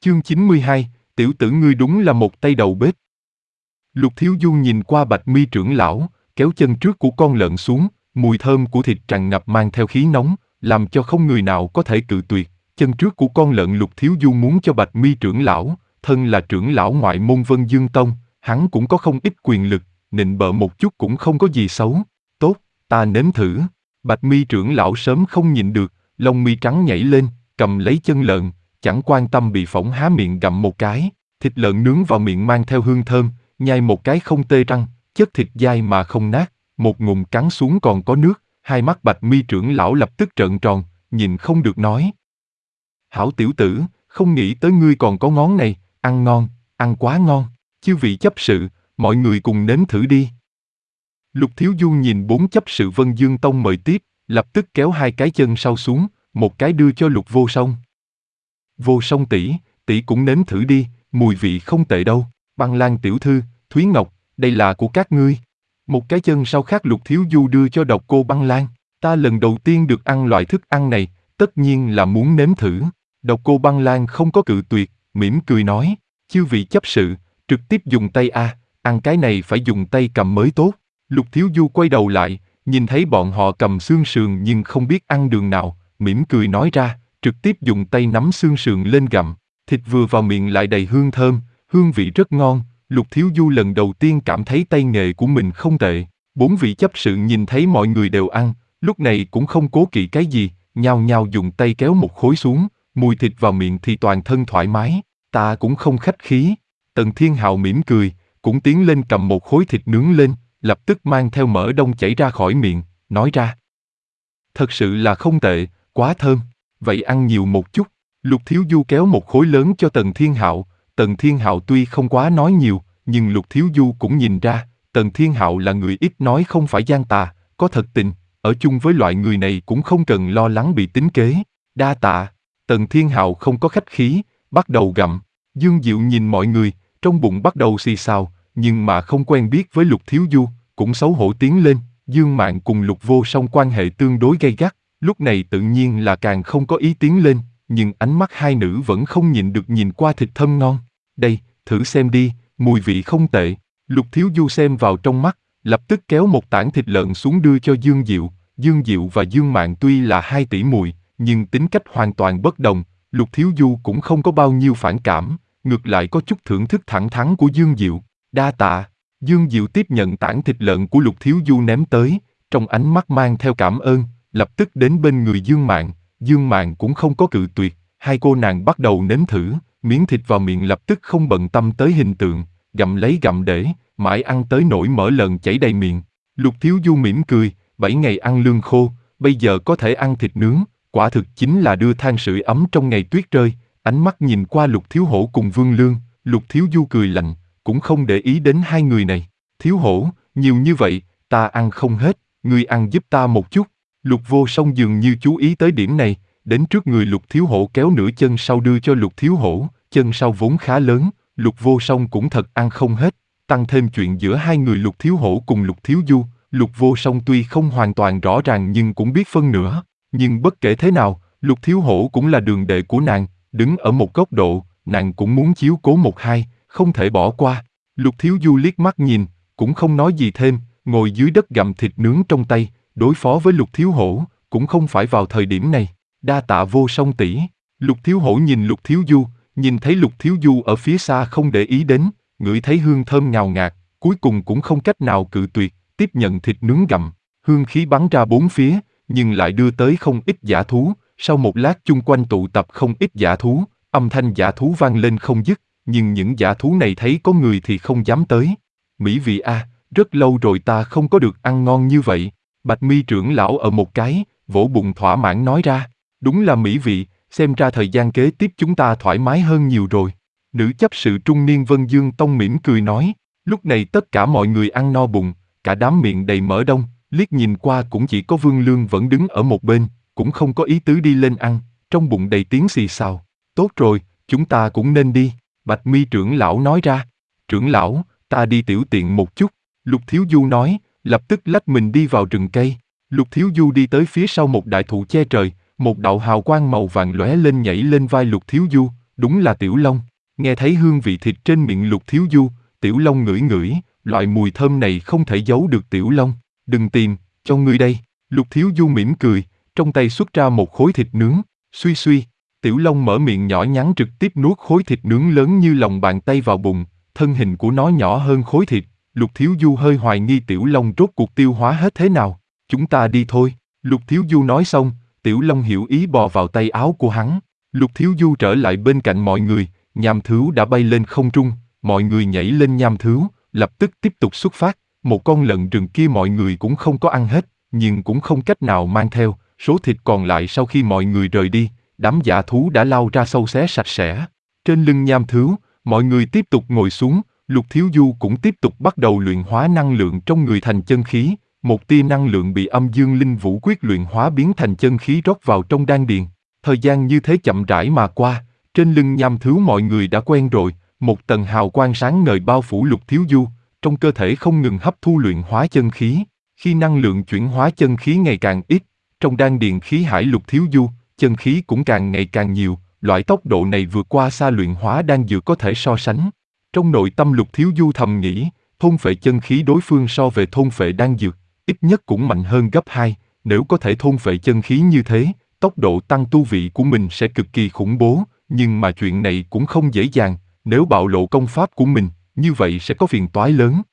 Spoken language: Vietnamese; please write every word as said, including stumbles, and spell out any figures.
Chương chín mươi hai, tiểu tử ngươi đúng là một tay đầu bếp. Lục Thiếu Du nhìn qua Bạch Mi trưởng lão, kéo chân trước của con lợn xuống, mùi thơm của thịt tràn ngập mang theo khí nóng, làm cho không người nào có thể cự tuyệt. Chân trước của con lợn Lục Thiếu Du muốn cho Bạch Mi trưởng lão, thân là trưởng lão ngoại môn Vân Dương Tông, hắn cũng có không ít quyền lực, nịnh bợ một chút cũng không có gì xấu. Tốt, ta nếm thử. Bạch Mi trưởng lão sớm không nhịn được, lông mi trắng nhảy lên, cầm lấy chân lợn, chẳng quan tâm bị phỏng há miệng gặm một cái. Thịt lợn nướng vào miệng mang theo hương thơm, nhai một cái không tê răng, chất thịt dai mà không nát, một ngụm cắn xuống còn có nước. Hai mắt Bạch Mi trưởng lão lập tức trợn tròn, nhìn không được nói. Hảo tiểu tử, không nghĩ tới ngươi còn có ngón này, ăn ngon, ăn quá ngon. Chư vị chấp sự, mọi người cùng nếm thử đi. Lục Thiếu Du nhìn bốn chấp sự Vân Dương Tông mời tiếp, lập tức kéo hai cái chân sau xuống, một cái đưa cho Lục Vô Song. Vô Song tỷ, tỷ cũng nếm thử đi, mùi vị không tệ đâu. Băng Lan tiểu thư, Thúy Ngọc, đây là của các ngươi. Một cái chân sau khác Lục Thiếu Du đưa cho Độc Cô Băng Lan. Ta lần đầu tiên được ăn loại thức ăn này, tất nhiên là muốn nếm thử. Độc Cô Băng Lan không có cự tuyệt, mỉm cười nói, chư vị chấp sự, trực tiếp dùng tay a, ăn cái này phải dùng tay cầm mới tốt. Lục Thiếu Du quay đầu lại, nhìn thấy bọn họ cầm xương sườn nhưng không biết ăn đường nào, mỉm cười nói ra, trực tiếp dùng tay nắm xương sườn lên gặm. Thịt vừa vào miệng lại đầy hương thơm, hương vị rất ngon. Lục Thiếu Du lần đầu tiên cảm thấy tay nghề của mình không tệ. Bốn vị chấp sự nhìn thấy mọi người đều ăn, lúc này cũng không cố kỵ cái gì, nhao nhao dùng tay kéo một khối xuống, mùi thịt vào miệng thì toàn thân thoải mái. Ta cũng không khách khí. Tần Thiên Hạo mỉm cười, cũng tiến lên cầm một khối thịt nướng lên, lập tức mang theo mỡ đông chảy ra khỏi miệng, nói ra. Thật sự là không tệ, quá thơm, vậy ăn nhiều một chút. Lục Thiếu Du kéo một khối lớn cho Tần Thiên Hạo. Tần Thiên Hạo tuy không quá nói nhiều, nhưng Lục Thiếu Du cũng nhìn ra, Tần Thiên Hạo là người ít nói không phải gian tà, có thật tình, ở chung với loại người này cũng không cần lo lắng bị tính kế. Đa tạ. Tần Thiên Hạo không có khách khí, bắt đầu gặm. Dương Diệu nhìn mọi người, trong bụng bắt đầu xì xào, nhưng mà không quen biết với Lục Thiếu Du, cũng xấu hổ tiến lên. Dương Mạn cùng Lục Vô Song quan hệ tương đối gay gắt, lúc này tự nhiên là càng không có ý tiến lên, nhưng ánh mắt hai nữ vẫn không nhịn được nhìn qua thịt thơm ngon. Đây, thử xem đi, mùi vị không tệ. Lục Thiếu Du xem vào trong mắt, lập tức kéo một tảng thịt lợn xuống đưa cho Dương Diệu. Dương Diệu và Dương Mạn tuy là hai tỷ muội, nhưng tính cách hoàn toàn bất đồng. Lục Thiếu Du cũng không có bao nhiêu phản cảm, ngược lại có chút thưởng thức thẳng thắn của Dương Diệu. Đa tạ. Dương Diệu tiếp nhận tảng thịt lợn của Lục Thiếu Du ném tới, trong ánh mắt mang theo cảm ơn, lập tức đến bên người Dương Mạn. Dương Mạn cũng không có cự tuyệt, hai cô nàng bắt đầu nếm thử, miếng thịt vào miệng lập tức không bận tâm tới hình tượng, gặm lấy gặm để, mãi ăn tới nỗi mỡ lợn chảy đầy miệng. Lục Thiếu Du mỉm cười, bảy ngày ăn lương khô, bây giờ có thể ăn thịt nướng, quả thực chính là đưa than sưởi ấm trong ngày tuyết rơi. Ánh mắt nhìn qua Lục Thiếu Hổ cùng Vương Lương, Lục Thiếu Du cười lạnh, cũng không để ý đến hai người này. Thiếu Hổ, nhiều như vậy, ta ăn không hết, ngươi ăn giúp ta một chút. Lục Vô Song dường như chú ý tới điểm này, đến trước người Lục Thiếu Hổ kéo nửa chân sau đưa cho Lục Thiếu Hổ, chân sau vốn khá lớn, Lục Vô Song cũng thật ăn không hết, tăng thêm chuyện giữa hai người Lục Thiếu Hổ cùng Lục Thiếu Du, Lục Vô Song tuy không hoàn toàn rõ ràng nhưng cũng biết phân nửa, nhưng bất kể thế nào, Lục Thiếu Hổ cũng là đường đệ của nàng, đứng ở một góc độ, nàng cũng muốn chiếu cố một hai, không thể bỏ qua. Lục Thiếu Du liếc mắt nhìn, cũng không nói gì thêm, ngồi dưới đất gặm thịt nướng trong tay, đối phó với Lục Thiếu Hổ, cũng không phải vào thời điểm này. Đa tạ Vô Song tỷ. Lục Thiếu Hổ nhìn Lục Thiếu Du, nhìn thấy Lục Thiếu Du ở phía xa không để ý đến, ngửi thấy hương thơm ngào ngạt, cuối cùng cũng không cách nào cự tuyệt, tiếp nhận thịt nướng gặm, hương khí bắn ra bốn phía, nhưng lại đưa tới không ít dã thú. Sau một lát chung quanh tụ tập không ít dã thú, âm thanh dã thú vang lên không dứt, nhưng những dã thú này thấy có người thì không dám tới. Mỹ vị a, rất lâu rồi ta không có được ăn ngon như vậy. Bạch Mi trưởng lão ở một cái, vỗ bụng thỏa mãn nói ra, đúng là mỹ vị, xem ra thời gian kế tiếp chúng ta thoải mái hơn nhiều rồi. Nữ chấp sự trung niên Vân Dương Tông mỉm cười nói, lúc này tất cả mọi người ăn no bụng, cả đám miệng đầy mỡ đông, liếc nhìn qua cũng chỉ có Vương Lương vẫn đứng ở một bên, cũng không có ý tứ đi lên ăn, trong bụng đầy tiếng xì xào. Tốt rồi, chúng ta cũng nên đi, Bạch Mi trưởng lão nói ra. Trưởng lão, ta đi tiểu tiện một chút, Lục Thiếu Du nói, lập tức lách mình đi vào rừng cây. Lục Thiếu Du đi tới phía sau một đại thụ che trời, một đạo hào quang màu vàng lóe lên nhảy lên vai Lục Thiếu Du, đúng là Tiểu Long. Nghe thấy hương vị thịt trên miệng Lục Thiếu Du, Tiểu Long ngửi ngửi, loại mùi thơm này không thể giấu được Tiểu Long. Đừng tìm, cho ngươi đây. Lục Thiếu Du mỉm cười, trong tay xuất ra một khối thịt nướng, suy suy. Tiểu Long mở miệng nhỏ nhắn trực tiếp nuốt khối thịt nướng lớn như lòng bàn tay vào bụng, thân hình của nó nhỏ hơn khối thịt. Lục Thiếu Du hơi hoài nghi Tiểu Long rốt cuộc tiêu hóa hết thế nào. Chúng ta đi thôi. Lục Thiếu Du nói xong, Tiểu Long hiểu ý bò vào tay áo của hắn. Lục Thiếu Du trở lại bên cạnh mọi người, nham thứu đã bay lên không trung, mọi người nhảy lên nham thứu, lập tức tiếp tục xuất phát. Một con lợn rừng kia mọi người cũng không có ăn hết, nhưng cũng không cách nào mang theo. Số thịt còn lại sau khi mọi người rời đi, đám dã thú đã lao ra sâu xé sạch sẽ. Trên lưng nham thứu, mọi người tiếp tục ngồi xuống, Lục Thiếu Du cũng tiếp tục bắt đầu luyện hóa năng lượng trong người thành chân khí. Một tia năng lượng bị âm dương linh vũ quyết luyện hóa biến thành chân khí rót vào trong đan điền. Thời gian như thế chậm rãi mà qua, trên lưng nham thứu mọi người đã quen rồi, một tầng hào quang sáng ngời bao phủ Lục Thiếu Du, trong cơ thể không ngừng hấp thu luyện hóa chân khí. Khi năng lượng chuyển hóa chân khí ngày càng ít, trong đan điền khí hải Lục Thiếu Du, chân khí cũng càng ngày càng nhiều, loại tốc độ này vượt qua xa luyện hóa đan dược có thể so sánh. Trong nội tâm Lục Thiếu Du thầm nghĩ, thôn phệ chân khí đối phương so về thôn phệ đan dược, ít nhất cũng mạnh hơn gấp hai, nếu có thể thôn phệ chân khí như thế, tốc độ tăng tu vị của mình sẽ cực kỳ khủng bố, nhưng mà chuyện này cũng không dễ dàng, nếu bạo lộ công pháp của mình, như vậy sẽ có phiền toái lớn.